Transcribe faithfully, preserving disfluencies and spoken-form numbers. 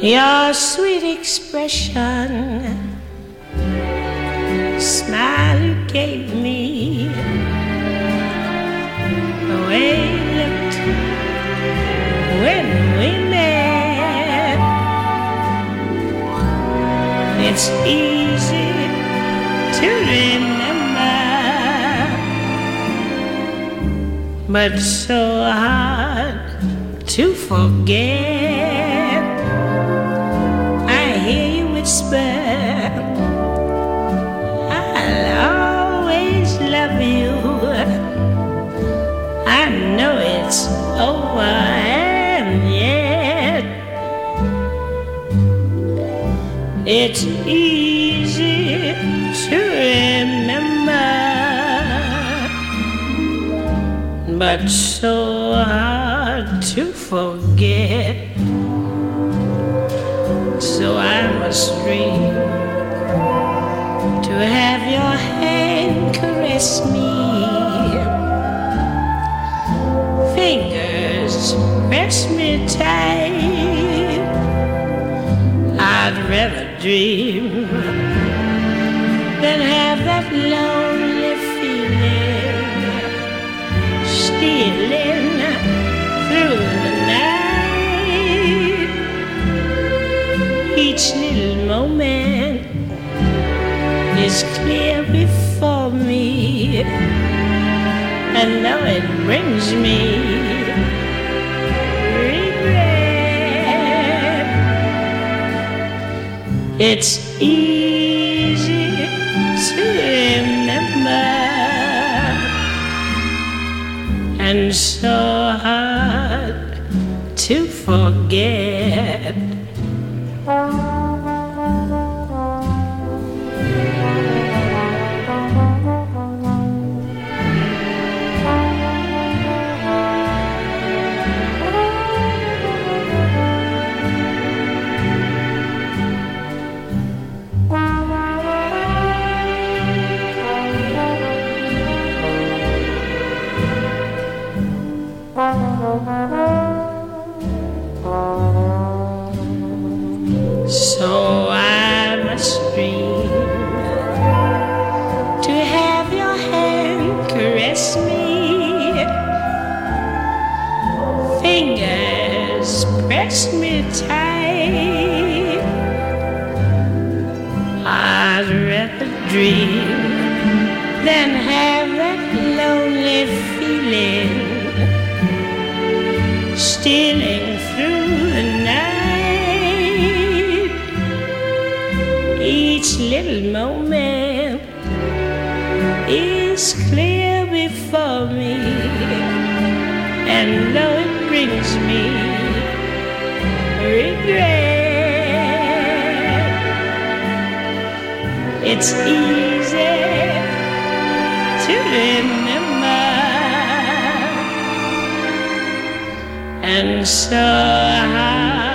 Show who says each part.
Speaker 1: Your sweet expression, smile you gave me, the way you looked when we met. It's easy to remember, but so hard to forget. I hear you whisper, I'll always love you. I know it's over and yet it's easy to remember, but so hard to forget. So I must dream to have your hand caress me, fingers press me tight. I'd rather dream than have that lonely feeling stealing through the night. Each little moment is clear before me, and though it brings me regret, it's easy to remember and so hard to forget. So I must dream to have your hand caress me, fingers press me tight. I'd rather dream than have that lonely feeling stealing through the night. Each little moment is clear before me, and though it brings me regret, it's easy to remember and so hard